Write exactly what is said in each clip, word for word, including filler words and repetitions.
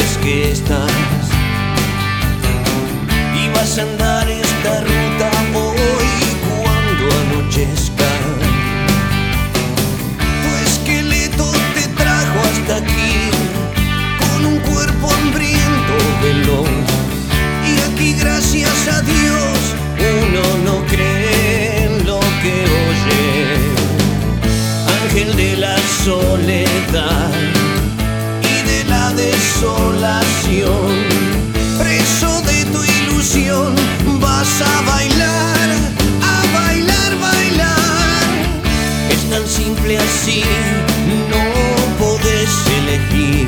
sabes que estás y vas a andar esta ruta hoy cuando anochezca. Tu esqueleto te trajo hasta aquí con un cuerpo hambriento, veloz, y aquí gracias a Dios uno no cree en lo que oye. Ángel de la soledad y de la desolación, preso de tu ilusión, vas a bailar, a bailar, bailar. Es tan simple así, no podés elegir.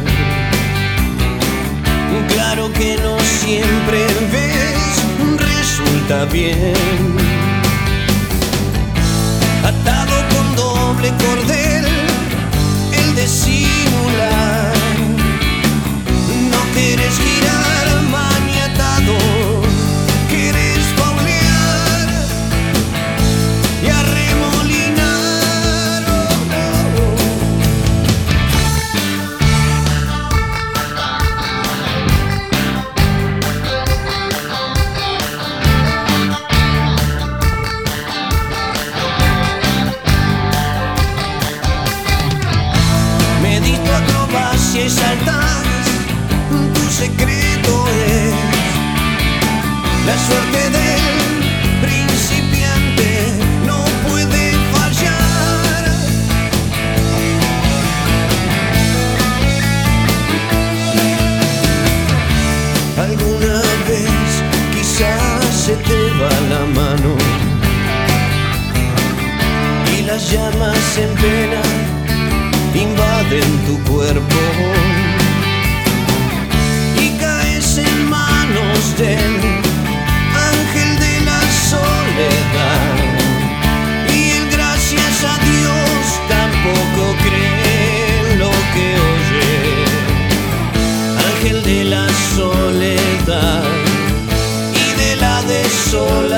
Claro que no siempre ves, resulta bien. Atado con doble cordel, el de simular. No quieres girar maniatado, quieres faulear y arremolinar. Oh, oh. Medito acrobacia y saltas, tu secreto es la suerte del principiante, no puede fallar. Alguna vez quizás se te va la mano y las llamas en pena invaden tu cuerpo y caes en manos del ángel de la soledad. Y él, gracias a Dios, tampoco cree en lo que oye. Ángel de la soledad y de la desolación.